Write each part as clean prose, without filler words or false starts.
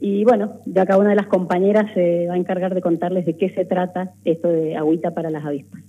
Y bueno, ya cada una de las compañeras se va a encargar de contarles de qué se trata esto de agüita para las avispas.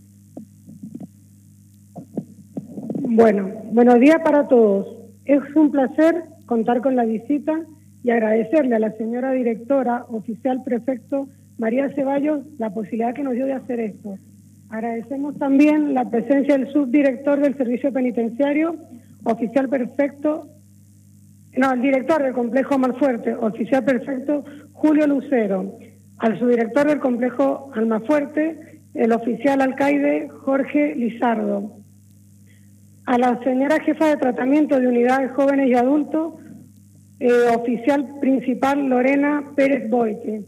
Bueno, buenos días para todos. Es un placer contar con la visita y agradecerle a la señora directora, oficial prefecto María Ceballos, la posibilidad que nos dio de hacer esto. Agradecemos también la presencia del subdirector del Servicio Penitenciario, oficial prefecto, el director del Complejo Almafuerte, oficial prefecto Julio Lucero, al subdirector del Complejo Almafuerte, el oficial alcaide Jorge Lizardo, a la señora jefa de tratamiento de unidades jóvenes y adultos, oficial principal Lorena Pérez Boite.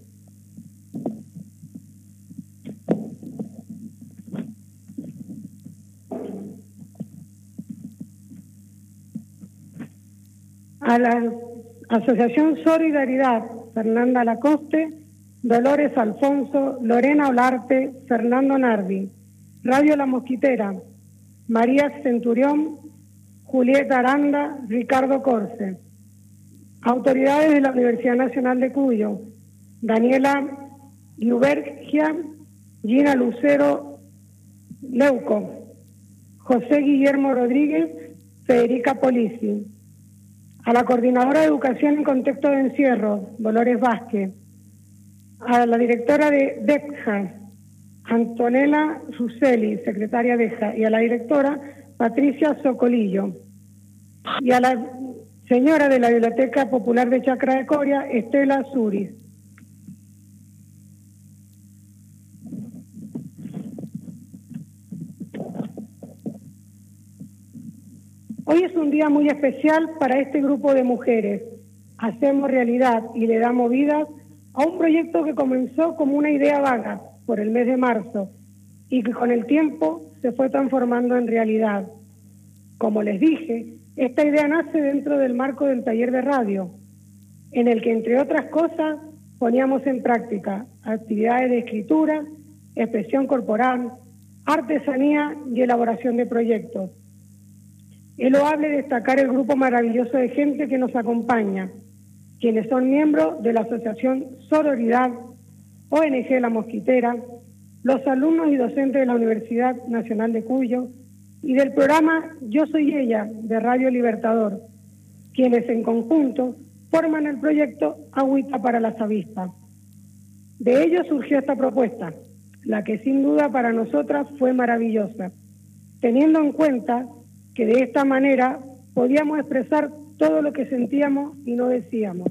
A la Asociación Solidaridad, Fernanda Lacoste, Dolores Alfonso, Lorena Olarte, Fernando Nardi, Radio La Mosquitera, María Centurión, Julieta Aranda, Ricardo Corce. Autoridades de la Universidad Nacional de Cuyo, Daniela Llubergia, Gina Lucero Leuco, José Guillermo Rodríguez, Federica Polisi. A la Coordinadora de Educación en Contexto de Encierro, Dolores Vázquez. A la directora de DECJA, Antonella Russelli, secretaria DECJA, y a la directora Patricia Socolillo. Y a la señora de la Biblioteca Popular de Chacra de Coria, Estela Suris. Hoy es un día muy especial para este grupo de mujeres. Hacemos realidad y le damos vida a un proyecto que comenzó como una idea vaga por el mes de marzo y que con el tiempo se fue transformando en realidad. Como les dije, esta idea nace dentro del marco del taller de radio, en el que, entre otras cosas, poníamos en práctica actividades de escritura, expresión corporal, artesanía y elaboración de proyectos. Es loable destacar el grupo maravilloso de gente que nos acompaña, quienes son miembros de la Asociación Sororidad, ONG La Mosquitera, los alumnos y docentes de la Universidad Nacional de Cuyo y del programa Yo Soy Ella de Radio Libertador, quienes en conjunto forman el proyecto Agüita para las Avispas. De ello surgió esta propuesta, la que sin duda para nosotras fue maravillosa, teniendo en cuenta que de esta manera podíamos expresar todo lo que sentíamos y no decíamos.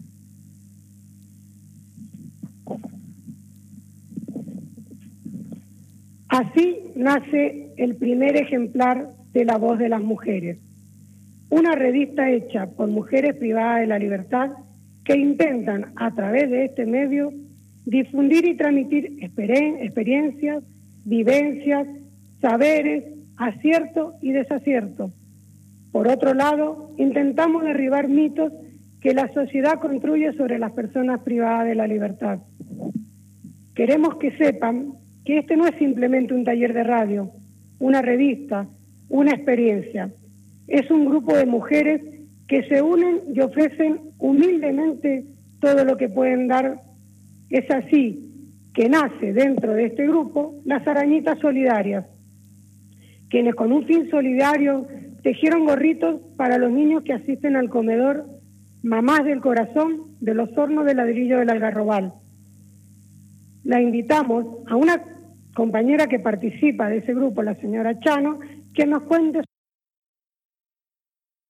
Así nace el primer ejemplar de La Voz de las Mujeres, una revista hecha por mujeres privadas de la libertad que intentan a través de este medio difundir y transmitir experiencias, vivencias, saberes, acierto y desacierto. Por otro lado, intentamos derribar mitos que la sociedad construye sobre las personas privadas de la libertad. Queremos que sepan que este no es simplemente un taller de radio, una revista, una experiencia. Es un grupo de mujeres que se unen y ofrecen humildemente todo lo que pueden dar. Es así que nace dentro de este grupo las Arañitas Solidarias, quienes con un fin solidario tejieron gorritos para los niños que asisten al comedor Mamás del Corazón de los Hornos de Ladrillo del Algarrobal. La invitamos a una compañera que participa de ese grupo, la señora Chano, que nos cuente